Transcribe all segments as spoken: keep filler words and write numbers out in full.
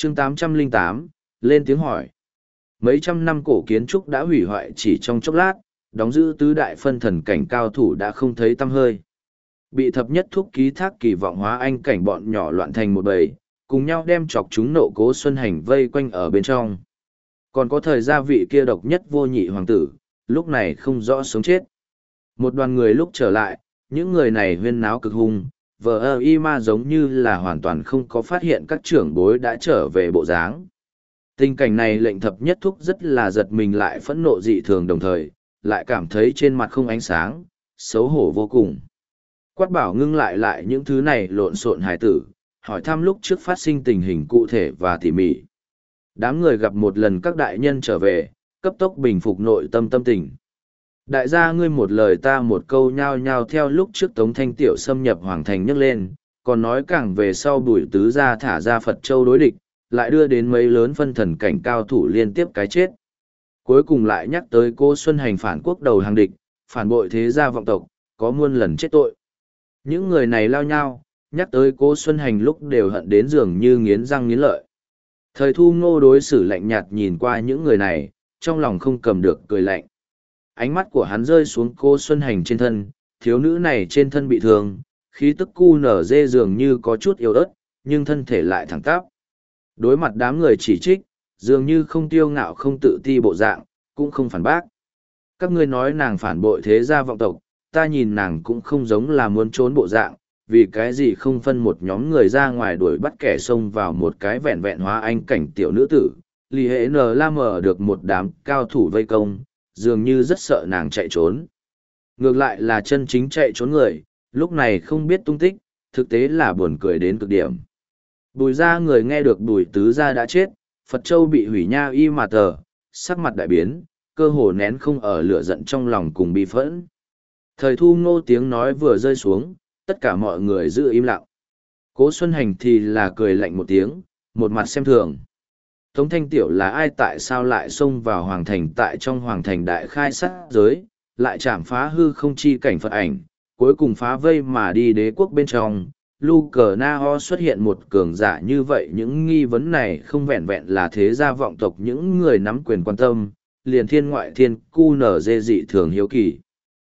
chương tám trăm lẻ tám, lên tiếng hỏi. Mấy trăm năm cổ kiến trúc đã hủy hoại chỉ trong chốc lát, đóng giữ tứ đại phân thần cảnh cao thủ đã không thấy tăm hơi. Bị thập nhất thúc ký thác kỳ vọng hóa anh cảnh bọn nhỏ loạn thành một bầy, cùng nhau đem chọc chúng nộ Cố Xuân Hành vây quanh ở bên trong. Còn có thời gia vị kia độc nhất vô nhị hoàng tử, lúc này không rõ sống chết. Một đoàn người lúc trở lại, những người này huyên náo cực hung, vờ ơ y ma giống như là hoàn toàn không có phát hiện các trưởng bối đã trở về bộ dáng. Tình cảnh này lệnh thập nhất thúc rất là giật mình, lại phẫn nộ dị thường, đồng thời, lại cảm thấy trên mặt không ánh sáng, xấu hổ vô cùng. Quát bảo ngưng lại lại những thứ này lộn xộn hài tử, hỏi thăm lúc trước phát sinh tình hình cụ thể và tỉ mỉ. Đám người gặp một lần các đại nhân trở về, cấp tốc bình phục nội tâm tâm tình. Đại gia ngươi một lời ta một câu nhao nhao theo lúc trước Tống Thanh Tiểu xâm nhập Hoàng Thành nhấc lên, còn nói càng về sau Bùi Tứ gia thả ra Phật Châu đối địch, lại đưa đến mấy lớn phân thần cảnh cao thủ liên tiếp cái chết. Cuối cùng lại nhắc tới Cố Xuân Hành phản quốc đầu hàng địch, phản bội thế gia vọng tộc, có muôn lần chết tội. Những người này lao nhau, nhắc tới Cố Xuân Hành lúc đều hận đến dường như nghiến răng nghiến lợi. Thời Thu Ngô đối xử lạnh nhạt nhìn qua những người này, trong lòng không cầm được cười lạnh. Ánh mắt của hắn rơi xuống Cố Xuân Hành trên thân, thiếu nữ này trên thân bị thương, khí tức cu nở dê dường như có chút yếu ớt, nhưng thân thể lại thẳng tắp. Đối mặt đám người chỉ trích, dường như không tiêu ngạo không tự ti bộ dạng, cũng không phản bác. Các ngươi nói nàng phản bội thế gia vọng tộc, ta nhìn nàng cũng không giống là muốn trốn bộ dạng, vì cái gì không phân một nhóm người ra ngoài đuổi bắt kẻ xông vào một cái vẹn vẹn hóa anh cảnh tiểu nữ tử, lì hệ nờ la mờ được một đám cao thủ vây công, dường như rất sợ nàng chạy trốn. Ngược lại là chân chính chạy trốn người, lúc này không biết tung tích, thực tế là buồn cười đến cực điểm. Bùi gia người nghe được Bùi Tứ gia đã chết, Phật Châu bị hủy nha y mà tờ, sắc mặt đại biến, cơ hồ nén không ở lửa giận trong lòng cùng bi phẫn. Thời Thu Ngô tiếng nói vừa rơi xuống, tất cả mọi người giữ im lặng. Cố Xuân Hành thì là cười lạnh một tiếng, một mặt xem thường. Tống Thanh Tiểu là ai, tại sao lại xông vào Hoàng Thành, tại trong Hoàng Thành đại khai sát giới, lại chạm phá hư không chi cảnh Phật ảnh, cuối cùng phá vây mà đi đế quốc bên trong. Lu Cờ Na Ho xuất hiện một cường giả như vậy, những nghi vấn này không vẹn vẹn là thế gia vọng tộc những người nắm quyền quan tâm, liền thiên ngoại thiên cu nở dê dị thường hiếu kỳ.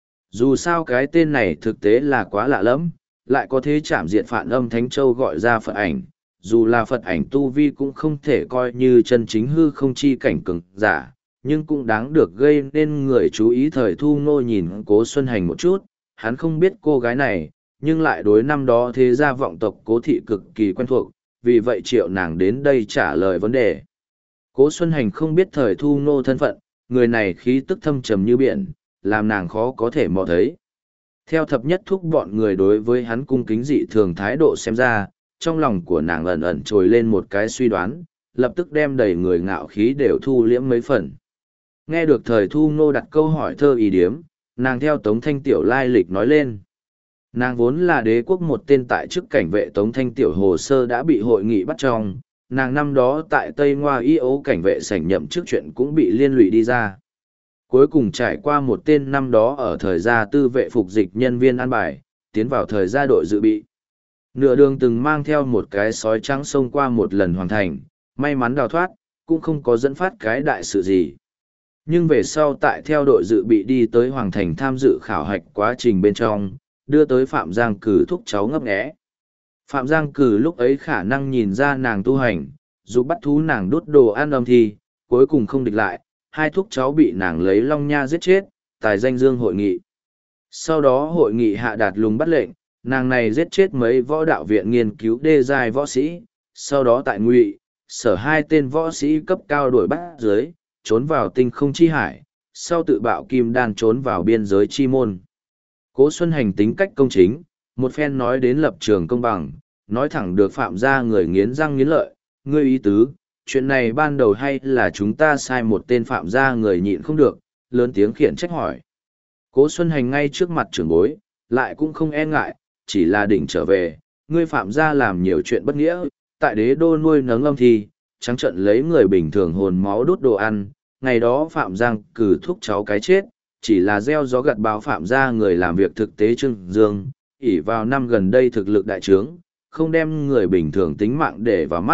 Dù sao cái tên này thực tế là quá lạ lẫm, lại có thế chạm diện phản âm Thánh Châu gọi ra Phật ảnh, dù là Phật ảnh tu vi cũng không thể coi như chân chính hư không chi cảnh cường giả, nhưng cũng đáng được gây nên người chú ý. Thời Thu Ngô nhìn Cố Xuân Hành một chút, hắn không biết cô gái này, nhưng lại đối năm đó thế gia vọng tộc Cố thị cực kỳ quen thuộc, vì vậy triệu nàng đến đây trả lời vấn đề. Cố Xuân Hành không biết Thời Thu Ngô thân phận, người này khí tức thâm trầm như biển, làm nàng khó có thể mò thấy. Theo thập nhất thúc bọn người đối với hắn cung kính dị thường thái độ xem ra, trong lòng của nàng ẩn ẩn trồi lên một cái suy đoán, lập tức đem đầy người ngạo khí đều thu liễm mấy phần. Nghe được Thời Thu Ngô đặt câu hỏi thơ ý điếm, nàng theo Tống Thanh Tiểu lai lịch nói lên. Nàng vốn là đế quốc một tên tại chức cảnh vệ, Tống Thanh Tiểu hồ sơ đã bị hội nghị bắt trong, nàng năm đó tại Tây Ngoa y ấu cảnh vệ sảnh nhậm chức chuyện cũng bị liên lụy đi ra. Cuối cùng trải qua một tên năm đó ở thời gia tư vệ phục dịch nhân viên an bài, tiến vào thời gia đội dự bị. Nửa đường từng mang theo một cái sói trắng xông qua một lần hoàn thành, may mắn đào thoát, cũng không có dẫn phát cái đại sự gì. Nhưng về sau tại theo đội dự bị đi tới Hoàng Thành tham dự khảo hạch quá trình bên trong, đưa tới Phạm Giang Cử thúc cháu ngấp nghé. Phạm Giang Cử lúc ấy khả năng nhìn ra nàng tu hành, dù bắt thú nàng đốt đồ ăn âm thì, cuối cùng không địch lại, hai thúc cháu bị nàng lấy long nha giết chết, tài danh dương hội nghị. Sau đó hội nghị hạ đạt lùng bắt lệnh, nàng này giết chết mấy võ đạo viện nghiên cứu đê giai võ sĩ, sau đó tại Ngụy Sở hai tên võ sĩ cấp cao đuổi bắt dưới, trốn vào tinh không chi hải, sau tự bạo kim đan trốn vào biên giới chi môn. Cố Xuân Hành tính cách công chính, một phen nói đến lập trường công bằng, nói thẳng được Phạm gia người nghiến răng nghiến lợi, ngươi ý tứ, chuyện này ban đầu hay là chúng ta sai, một tên Phạm gia người nhịn không được, lớn tiếng khiển trách hỏi. Cố Xuân Hành ngay trước mặt trưởng bối, lại cũng không e ngại, chỉ là đỉnh trở về, ngươi Phạm gia làm nhiều chuyện bất nghĩa, tại đế đô nuôi nấng âm thi, trắng trận lấy người bình thường hồn máu đốt đồ ăn, ngày đó Phạm Giang Cử thúc cháu cái chết, chỉ là gieo gió gặt bão. Phạm gia người làm việc thực tế trưng dương, ỷ vào năm gần đây thực lực đại trướng, không đem người bình thường tính mạng để vào mắt,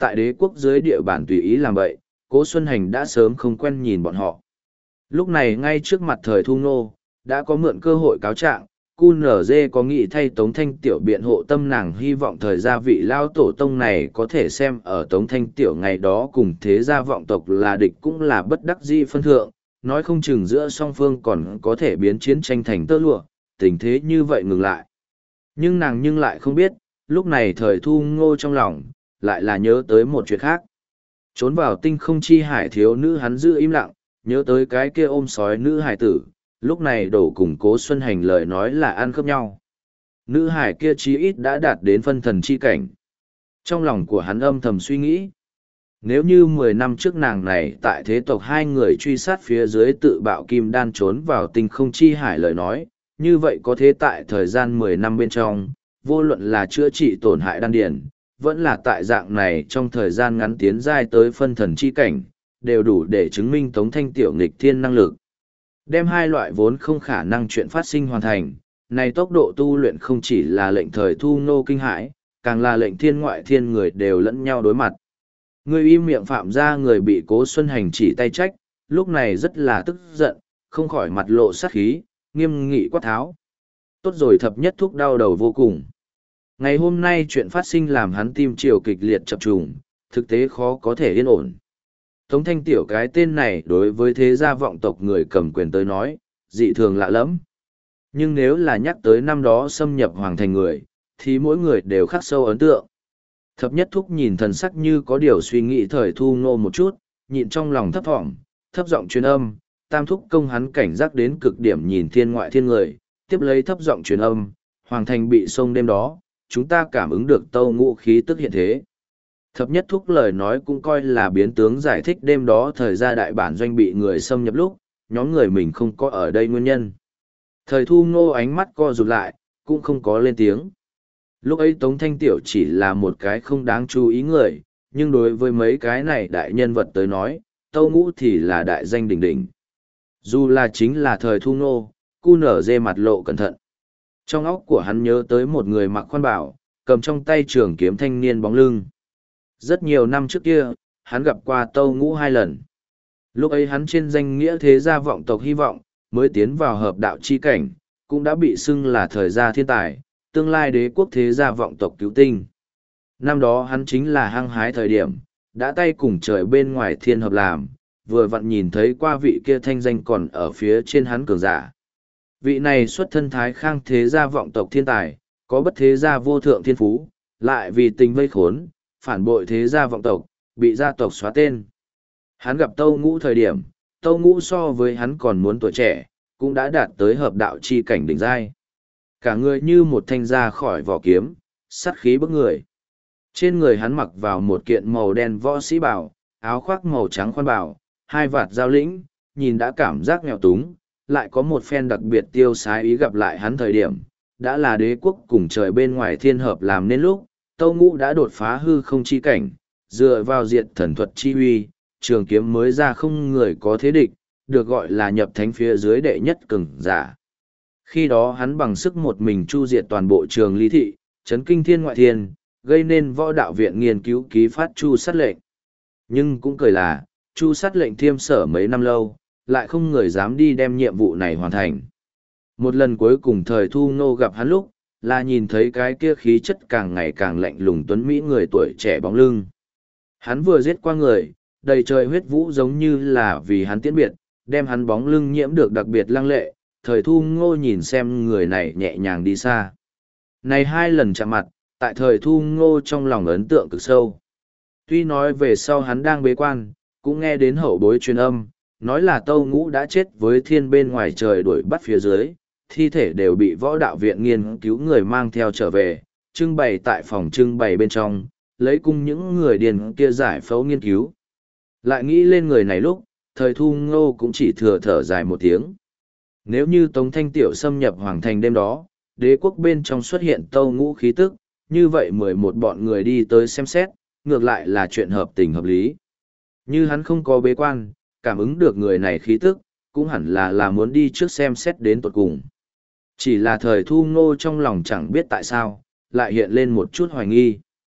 tại đế quốc dưới địa bàn tùy ý làm vậy, Cố Xuân Hành đã sớm không quen nhìn bọn họ. Lúc này ngay trước mặt thời Thu Ngô, đã có mượn cơ hội cáo trạng, cu nở dê có nghị thay Tống Thanh Tiểu biện hộ tâm, nàng hy vọng thời gia vị lao tổ tông này có thể xem ở Tống Thanh Tiểu ngày đó cùng thế gia vọng tộc là địch cũng là bất đắc dĩ phân thượng, nói không chừng giữa song phương còn có thể biến chiến tranh thành tơ lụa, tình thế như vậy ngừng lại. Nhưng nàng nhưng lại không biết, lúc này thời Thu Ngô trong lòng, lại là nhớ tới một chuyện khác. Trốn vào tinh không chi hải thiếu nữ hắn giữ im lặng, nhớ tới cái kia ôm sói nữ hải tử, lúc này đổ cùng Cố Xuân Hành lời nói là ăn khớp nhau. Nữ hải kia chí ít đã đạt đến phân thần chi cảnh. Trong lòng của hắn âm thầm suy nghĩ, nếu như mười năm trước nàng này tại thế tộc hai người truy sát phía dưới tự bạo kim đan trốn vào tinh không chi hải lời nói, như vậy có thế tại thời gian mười năm bên trong, vô luận là chữa trị tổn hại đan điền, vẫn là tại dạng này trong thời gian ngắn tiến giai tới phân thần chi cảnh, đều đủ để chứng minh Tống Thanh Tiểu nghịch thiên năng lực. Đem hai loại vốn không khả năng chuyện phát sinh hoàn thành, này tốc độ tu luyện không chỉ là lệnh thời Thu Ngô kinh hãi, càng là lệnh thiên ngoại thiên người đều lẫn nhau đối mặt. Người im miệng phạm ra người bị Cố Xuân Hành chỉ tay trách, lúc này rất là tức giận, không khỏi mặt lộ sát khí, nghiêm nghị quát tháo. Tốt rồi, thập nhất thúc đau đầu vô cùng. Ngày hôm nay chuyện phát sinh làm hắn tim triều kịch liệt chập trùng, thực tế khó có thể yên ổn. Tống Thanh Tiểu cái tên này đối với thế gia vọng tộc người cầm quyền tới nói, dị thường lạ lẫm. Nhưng nếu là nhắc tới năm đó xâm nhập hoàng thành người, thì mỗi người đều khắc sâu ấn tượng. Thập nhất thúc nhìn thần sắc như có điều suy nghĩ thời Thu Ngô một chút, nhịn trong lòng thấp thỏm, thấp giọng truyền âm, tam thúc công hắn cảnh giác đến cực điểm nhìn thiên ngoại thiên người, tiếp lấy thấp giọng truyền âm, hoàng thành bị sông đêm đó, chúng ta cảm ứng được tâu ngũ khí tức hiện thế. Thập nhất thúc lời nói cũng coi là biến tướng giải thích đêm đó thời gia đại bản doanh bị người xâm nhập lúc, nhóm người mình không có ở đây nguyên nhân. Thời Thu Ngô ánh mắt co rụt lại, cũng không có lên tiếng. Lúc ấy Tống Thanh Tiểu chỉ là một cái không đáng chú ý người, nhưng đối với mấy cái này đại nhân vật tới nói, tâu ngũ thì là đại danh đỉnh đỉnh. Dù là chính là thời Thu Ngô, cu nở dê mặt lộ cẩn thận. Trong óc của hắn nhớ tới một người mặc khoan bảo, cầm trong tay trường kiếm thanh niên bóng lưng. Rất nhiều năm trước kia, hắn gặp qua tâu ngũ hai lần. Lúc ấy hắn trên danh nghĩa thế gia vọng tộc hy vọng, mới tiến vào hợp đạo chi cảnh, cũng đã bị xưng là thời gia thiên tài, tương lai đế quốc thế gia vọng tộc cứu tinh. Năm đó hắn chính là hăng hái thời điểm, đã tay cùng trời bên ngoài thiên hợp làm, vừa vặn nhìn thấy qua vị kia thanh danh còn ở phía trên hắn cường giả. Vị này xuất thân thái khang thế gia vọng tộc thiên tài, có bất thế gia vô thượng thiên phú, lại vì tình vây khốn, phản bội thế gia vọng tộc, bị gia tộc xóa tên. Hắn gặp Tâu Ngũ thời điểm, Tâu Ngũ so với hắn còn muốn tuổi trẻ, cũng đã đạt tới hợp đạo chi cảnh đỉnh giai. Cả người như một thanh ra khỏi vỏ kiếm, sát khí bức người. Trên người hắn mặc vào một kiện màu đen võ sĩ bào, áo khoác màu trắng khoan bào, hai vạt giao lĩnh, nhìn đã cảm giác nghèo túng, lại có một phen đặc biệt tiêu sái ý gặp lại hắn thời điểm, đã là đế quốc cùng trời bên ngoài thiên hợp làm nên lúc, Tâu Ngũ đã đột phá hư không chi cảnh, dựa vào diệt thần thuật chi huy, trường kiếm mới ra không người có thế địch, được gọi là nhập thánh phía dưới đệ nhất cường giả. Khi đó hắn bằng sức một mình chu diệt toàn bộ trường ly thị, chấn kinh thiên ngoại thiên, gây nên võ đạo viện nghiên cứu ký phát chu sát lệnh. Nhưng cũng cười là, chu sát lệnh thiêm sở mấy năm lâu, lại không người dám đi đem nhiệm vụ này hoàn thành. Một lần cuối cùng thời Thu Ngô gặp hắn lúc, là nhìn thấy cái kia khí chất càng ngày càng lạnh lùng tuấn Mỹ người tuổi trẻ bóng lưng. Hắn vừa giết qua người, đầy trời huyết vũ giống như là vì hắn tiễn biệt, đem hắn bóng lưng nhiễm được đặc biệt lăng lệ, thời Thu Ngô nhìn xem người này nhẹ nhàng đi xa. Này hai lần chạm mặt, tại thời Thu Ngô trong lòng ấn tượng cực sâu. Tuy nói về sau hắn đang bế quan, cũng nghe đến hậu bối truyền âm, nói là Tâu Ngũ đã chết với thiên bên ngoài trời đuổi bắt phía dưới, thi thể đều bị võ đạo viện nghiên cứu người mang theo trở về, trưng bày tại phòng trưng bày bên trong, lấy cung những người điền kia giải phẫu nghiên cứu. Lại nghĩ lên người này lúc, thời Thu Ngô cũng chỉ thừa thở dài một tiếng. Nếu như Tống Thanh Tiểu xâm nhập hoàng thành đêm đó, đế quốc bên trong xuất hiện Tâu Ngũ khí tức, như vậy mười một bọn người đi tới xem xét, ngược lại là chuyện hợp tình hợp lý. Như hắn không có bế quan, cảm ứng được người này khí tức, cũng hẳn là là muốn đi trước xem xét đến tột cùng. Chỉ là thời Thu Ngô trong lòng chẳng biết tại sao, lại hiện lên một chút hoài nghi.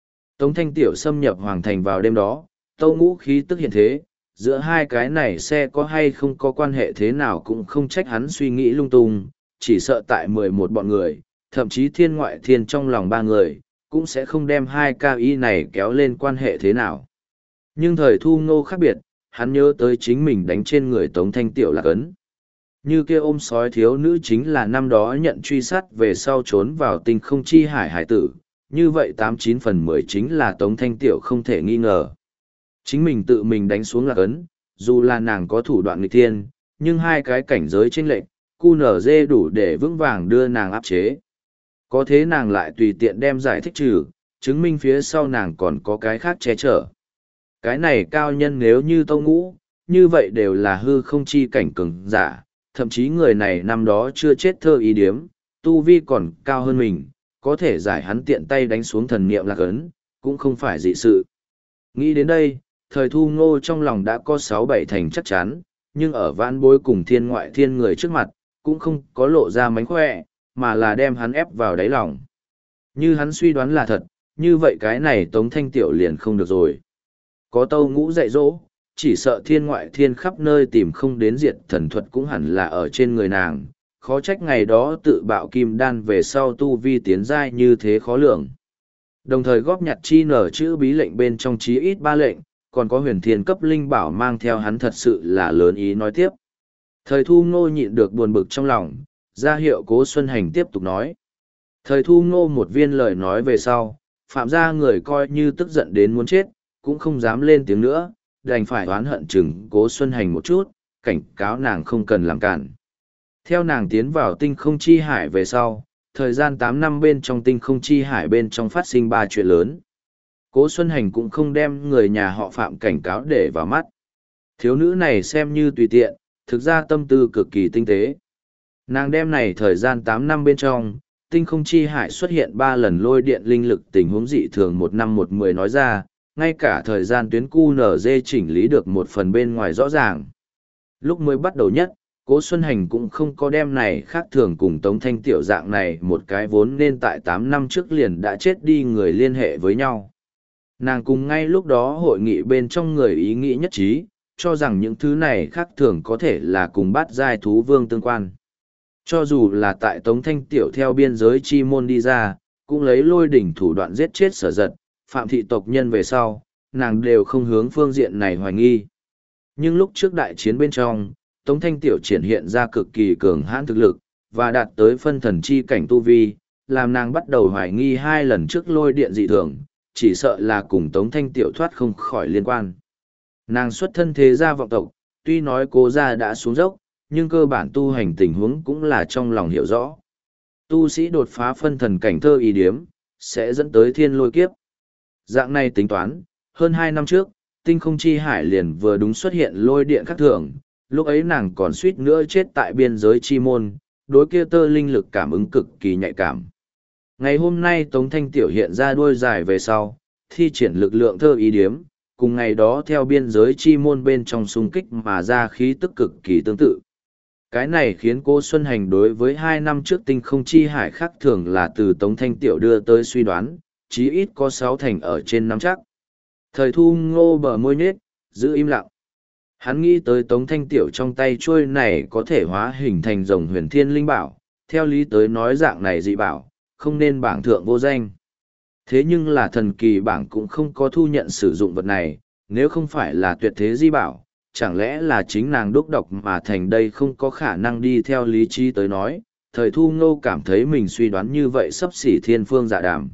Tống Thanh Tiểu xâm nhập hoàng thành vào đêm đó, Tâu Ngũ khí tức hiện thế, giữa hai cái này xe có hay không có quan hệ thế nào cũng không trách hắn suy nghĩ lung tung, chỉ sợ tại mười một bọn người, thậm chí thiên ngoại thiên trong lòng ba người, cũng sẽ không đem hai cao y này kéo lên quan hệ thế nào. Nhưng thời Thu Ngô khác biệt, hắn nhớ tới chính mình đánh trên người Tống Thanh Tiểu là cấn. Như kia ôm sói thiếu nữ chính là năm đó nhận truy sát về sau trốn vào tinh không chi hải hải tử, như vậy tám chín phần mười chính là Tống Thanh Tiểu không thể nghi ngờ. Chính mình tự mình đánh xuống lạc ấn, dù là nàng có thủ đoạn nghịch thiên, nhưng hai cái cảnh giới chênh lệch, cu nở dê đủ để vững vàng đưa nàng áp chế. Có thế nàng lại tùy tiện đem giải thích trừ, chứng minh phía sau nàng còn có cái khác che chở. Cái này cao nhân nếu như Tâu Ngũ, như vậy đều là hư không chi cảnh cường giả, thậm chí người này năm đó chưa chết thơ ý điếm, tu vi còn cao hơn mình, có thể giải hắn tiện tay đánh xuống thần niệm lạc ấn, cũng không phải dị sự. Nghĩ đến đây, thời Thu Ngô trong lòng đã có sáu bảy thành chắc chắn, nhưng ở vãn bối cùng thiên ngoại thiên người trước mặt, cũng không có lộ ra mánh khỏe, mà là đem hắn ép vào đáy lòng. Như hắn suy đoán là thật, như vậy cái này Tống Thanh Tiểu liền không được rồi. Có Tâu Ngũ dạy dỗ, chỉ sợ thiên ngoại thiên khắp nơi tìm không đến diệt thần thuật cũng hẳn là ở trên người nàng, khó trách ngày đó tự bạo kim đan về sau tu vi tiến giai như thế khó lường. Đồng thời góp nhặt chi nở chữ bí lệnh bên trong chí ít ba lệnh, còn có huyền thiên cấp linh bảo mang theo hắn thật sự là lớn ý nói tiếp. Thời Thu Ngô nhịn được buồn bực trong lòng, ra hiệu Cố Xuân Hành tiếp tục nói. Thời Thu Ngô một viên lời nói về sau, phạm gia người coi như tức giận đến muốn chết, cũng không dám lên tiếng nữa, đành phải oán hận chừng Cố Xuân Hành một chút, cảnh cáo nàng không cần làm cản. Theo nàng tiến vào tinh không chi hải về sau, thời gian tám năm bên trong tinh không chi hải bên trong phát sinh ba chuyện lớn. Cố Xuân Hành cũng không đem người nhà họ Phạm cảnh cáo để vào mắt. Thiếu nữ này xem như tùy tiện, thực ra tâm tư cực kỳ tinh tế. Nàng đem này thời gian tám năm bên trong, tinh không chi hải xuất hiện ba lần lôi điện linh lực tình huống dị thường một năm một mười nói ra, ngay cả thời gian tuyến cu nở dê chỉnh lý được một phần bên ngoài rõ ràng. Lúc mới bắt đầu nhất, Cố Xuân Hành cũng không có đem này khác thường cùng Tống Thanh Tiểu dạng này một cái vốn nên tại tám năm trước liền đã chết đi người liên hệ với nhau. Nàng cùng ngay lúc đó hội nghị bên trong người ý nghĩ nhất trí, cho rằng những thứ này khác thường có thể là cùng bát giai thú vương tương quan. Cho dù là tại Tống Thanh Tiểu theo biên giới chi môn đi ra, cũng lấy lôi đỉnh thủ đoạn giết chết Sở Giật, Phạm thị tộc nhân về sau, nàng đều không hướng phương diện này hoài nghi. Nhưng lúc trước đại chiến bên trong, Tống Thanh Tiểu triển hiện ra cực kỳ cường hãn thực lực, và đạt tới phân thần chi cảnh tu vi, làm nàng bắt đầu hoài nghi hai lần trước lôi điện dị thường, chỉ sợ là cùng Tống Thanh Tiểu thoát không khỏi liên quan. Nàng xuất thân thế gia vọng tộc, tuy nói cố gia đã xuống dốc, nhưng cơ bản tu hành tình huống cũng là trong lòng hiểu rõ. Tu sĩ đột phá phân thần cảnh thơ ý điếm, sẽ dẫn tới thiên lôi kiếp. Dạng này tính toán, hơn hai năm trước, tinh không chi hải liền vừa đúng xuất hiện lôi điện khắc thường, lúc ấy nàng còn suýt nữa chết tại biên giới chi môn, đối kia tơ linh lực cảm ứng cực kỳ nhạy cảm. Ngày hôm nay Tống Thanh Tiểu hiện ra đuôi dài về sau, thi triển lực lượng thơ ý điếm, cùng ngày đó theo biên giới chi môn bên trong xung kích mà ra khí tức cực kỳ tương tự. Cái này khiến cô Xuân Hành đối với hai năm trước tinh không chi hải khác thường là từ Tống Thanh Tiểu đưa tới suy đoán, chí ít có sáu thành ở trên năm chắc. Thời Thu Ngô bờ môi nhết, giữ im lặng. Hắn nghĩ tới Tống Thanh Tiểu trong tay trôi này có thể hóa hình thành rồng huyền thiên linh bảo, theo lý tới nói dạng này dị bảo, không nên bảng thượng vô danh. Thế nhưng là thần kỳ bảng cũng không có thu nhận sử dụng vật này, nếu không phải là tuyệt thế di bảo, chẳng lẽ là chính nàng đúc độc mà thành đây không có khả năng đi theo lý trí tới nói. Thời Thu Ngô cảm thấy mình suy đoán như vậy sắp xỉ thiên phương dạ đàm.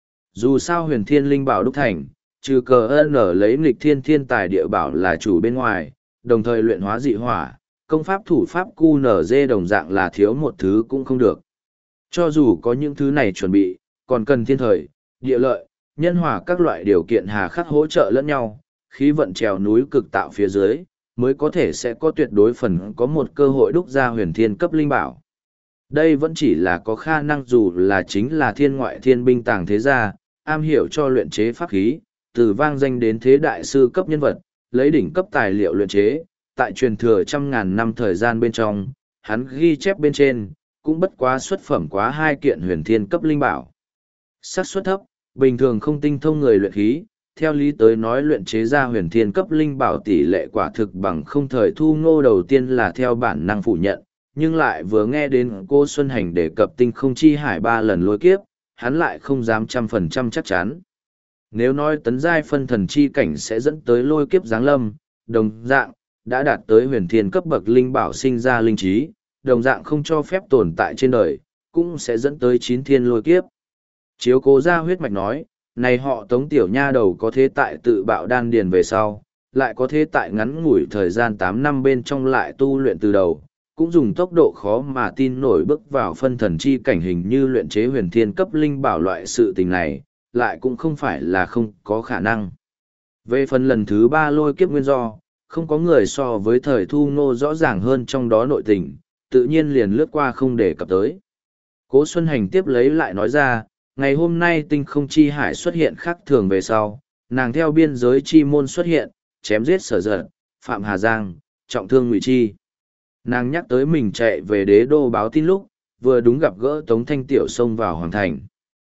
Dù sao huyền thiên linh bảo đúc thành, trừ cờ ơn ở lấy nghịch thiên thiên tài địa bảo là chủ bên ngoài, đồng thời luyện hóa dị hỏa, công pháp thủ pháp cu nở dê đồng dạng là thiếu một thứ cũng không được. Cho dù có những thứ này chuẩn bị, còn cần thiên thời, địa lợi, nhân hòa các loại điều kiện hà khắc hỗ trợ lẫn nhau, khí vận trèo núi cực tạo phía dưới, mới có thể sẽ có tuyệt đối phần có một cơ hội đúc ra huyền thiên cấp linh bảo. Đây vẫn chỉ là có khả năng dù là chính là thiên ngoại thiên binh tàng thế gia, am hiểu cho luyện chế pháp khí, từ vang danh đến thế đại sư cấp nhân vật, lấy đỉnh cấp tài liệu luyện chế, tại truyền thừa trăm ngàn năm thời gian bên trong, hắn ghi chép bên trên, cũng bất quá xuất phẩm quá hai kiện huyền thiên cấp linh bảo. Xác suất thấp, Bình thường không tinh thông người luyện khí, theo lý tới nói luyện chế ra huyền thiên cấp linh bảo tỷ lệ quả thực bằng không. Thời Thu Ngô đầu tiên là theo bản năng phủ nhận, nhưng lại vừa nghe đến cô Xuân Hành đề cập tinh không chi hải ba lần lôi kiếp, hắn lại không dám trăm phần trăm chắc chắn. Nếu nói tấn giai phân thần chi cảnh sẽ dẫn tới lôi kiếp giáng lâm, đồng dạng, đã đạt tới huyền thiên cấp bậc linh bảo sinh ra linh trí, đồng dạng không cho phép tồn tại trên đời, cũng sẽ dẫn tới chín thiên lôi kiếp. Chiếu cố ra huyết mạch nói, này họ Tống tiểu nha đầu có thế tại tự bạo đan điền về sau, lại có thế tại ngắn ngủi thời gian tám năm bên trong lại tu luyện từ đầu, cũng dùng tốc độ khó mà tin nổi bước vào phân thần chi cảnh, hình như luyện chế huyền thiên cấp linh bảo loại sự tình này, lại cũng không phải là không có khả năng. Về phần lần thứ ba lôi kiếp nguyên do, không có người so với Thời Thu Ngô rõ ràng hơn trong đó nội tình, tự nhiên liền lướt qua không để cập tới. Cố Xuân Hành tiếp lấy lại nói ra, ngày hôm nay tinh không chi hải xuất hiện khác thường về sau, nàng theo biên giới chi môn xuất hiện, chém giết Sở Giật, Phạm Hà Giang, trọng thương Ngụy Chi. Nàng nhắc tới mình chạy về đế đô báo tin lúc, vừa đúng gặp gỡ Tống Thanh Tiểu xông vào Hoàng Thành.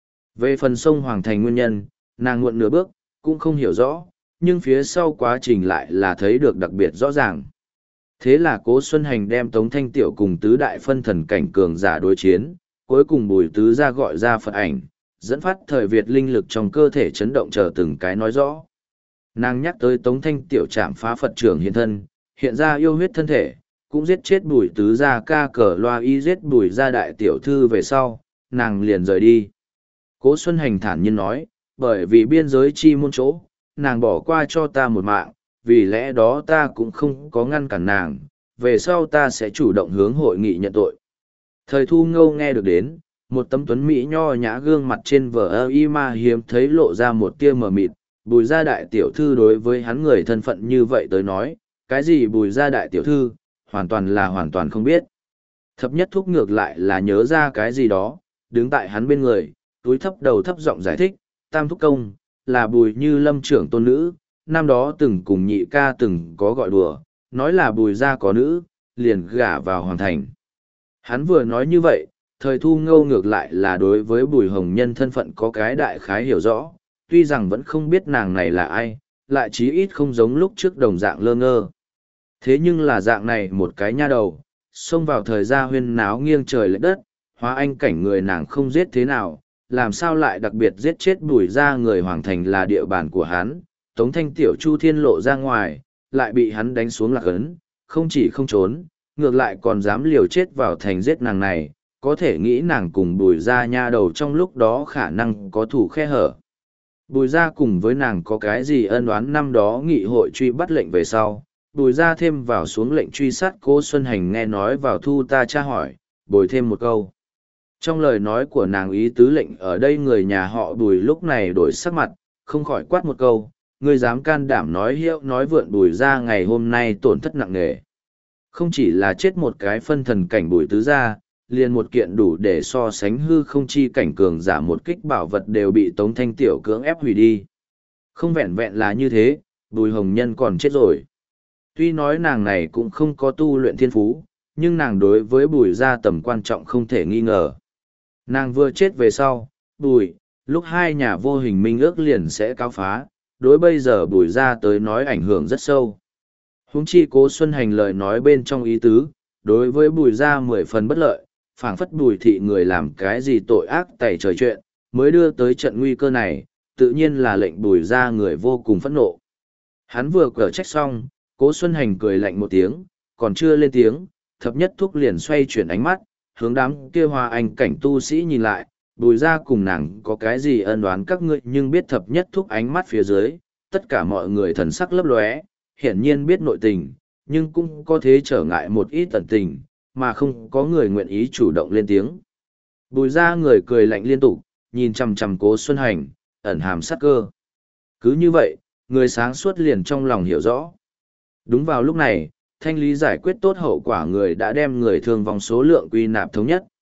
Về phần sông Hoàng Thành nguyên nhân, nàng muộn nửa bước, cũng không hiểu rõ, nhưng phía sau quá trình lại là thấy được đặc biệt rõ ràng. Thế là Cố Xuân Hành đem Tống Thanh Tiểu cùng tứ đại phân thần cảnh cường giả đối chiến, cuối cùng Bùi Tứ ra gọi ra Phật ảnh, dẫn phát thời Việt linh lực trong cơ thể chấn động chờ từng cái nói rõ. Nàng nhắc tới Tống Thanh Tiểu chạm phá Phật trưởng hiện thân, hiện ra yêu huyết thân thể, cũng giết chết Bùi Tứ ra ca cờ loa y giết Bùi ra đại tiểu thư về sau, nàng liền rời đi. Cố Xuân Hành thản nhiên nói, bởi vì biên giới chi môn chỗ, nàng bỏ qua cho ta một mạng, vì lẽ đó ta cũng không có ngăn cản nàng, về sau ta sẽ chủ động hướng hội nghị nhận tội. Thời Thu Ngô nghe được đến, một tấm tuấn mỹ nho nhã gương mặt trên vở ơ y ma hiếm thấy lộ ra một tia mờ mịt, Bùi gia đại tiểu thư đối với hắn người thân phận như vậy tới nói, cái gì Bùi gia đại tiểu thư, hoàn toàn là hoàn toàn không biết. Thập nhất thúc ngược lại là nhớ ra cái gì đó, đứng tại hắn bên người, túi thấp đầu thấp giọng giải thích, tam thúc công, là Bùi Như Lâm trưởng tôn nữ, năm đó từng cùng nhị ca từng có gọi đùa, nói là Bùi gia có nữ, liền gả vào Hoàng Thành. Hắn vừa nói như vậy, Thời Thu Ngô ngược lại là đối với Bùi Hồng Nhân thân phận có cái đại khái hiểu rõ, tuy rằng vẫn không biết nàng này là ai, lại chí ít không giống lúc trước đồng dạng lơ ngơ. Thế nhưng là dạng này một cái nha đầu, xông vào thời gia huyên náo nghiêng trời lệch đất, hóa anh cảnh người nàng không giết thế nào, làm sao lại đặc biệt giết chết Bùi gia người Hoàng Thành là địa bàn của hắn, Tống Thanh Tiểu Chu Thiên lộ ra ngoài, lại bị hắn đánh xuống lạc ấn, không chỉ không trốn, ngược lại còn dám liều chết vào thành giết nàng này, có thể nghĩ nàng cùng Bùi gia nha đầu trong lúc đó khả năng có thủ khe hở. Bùi gia cùng với nàng có cái gì ân oán năm đó nghị hội truy bắt lệnh về sau, Bùi gia thêm vào xuống lệnh truy sát Cố Xuân Hành nghe nói vào thu ta tra hỏi, bồi thêm một câu. Trong lời nói của nàng ý tứ lệnh ở đây người nhà họ Bùi lúc này đổi sắc mặt, không khỏi quát một câu, ngươi dám can đảm nói hiệu nói vượn Bùi gia ngày hôm nay tổn thất nặng nề. Không chỉ là chết một cái phân thần cảnh Bùi tứ gia, liền một kiện đủ để so sánh hư không chi cảnh cường giả một kích bảo vật đều bị Tống Thanh Tiểu cưỡng ép hủy đi. Không vẹn vẹn là như thế, Bùi Hồng Nhân còn chết rồi. Tuy nói nàng này cũng không có tu luyện thiên phú, nhưng nàng đối với Bùi gia tầm quan trọng không thể nghi ngờ. Nàng vừa chết về sau, Bùi, lúc hai nhà vô hình minh ước liền sẽ cáo phá, đối bây giờ Bùi gia tới nói ảnh hưởng rất sâu. Huống chi Cố Xuân Hành lời nói bên trong ý tứ, đối với Bùi gia mười phần bất lợi, phảng phất Bùi thị người làm cái gì tội ác tày trời chuyện, mới đưa tới trận nguy cơ này, tự nhiên là lệnh Bùi gia người vô cùng phẫn nộ. Hắn vừa cở trách xong, Cố Xuân Hành cười lạnh một tiếng, còn chưa lên tiếng, thập nhất thúc liền xoay chuyển ánh mắt, hướng đám kia hòa anh cảnh tu sĩ nhìn lại, Bùi gia cùng nàng có cái gì ân oán các ngươi, nhưng biết thập nhất thúc ánh mắt phía dưới, tất cả mọi người thần sắc lấp lóe, hiển nhiên biết nội tình, nhưng cũng có thế trở ngại một ít tận tình, mà không có người nguyện ý chủ động lên tiếng. Bùi gia người cười lạnh liên tục, nhìn chằm chằm Cố Xuân Hành, ẩn hàm sát cơ. Cứ như vậy, người sáng suốt liền trong lòng hiểu rõ. Đúng vào lúc này, thanh lý giải quyết tốt hậu quả người đã đem người thương vong số lượng quy nạp thống nhất.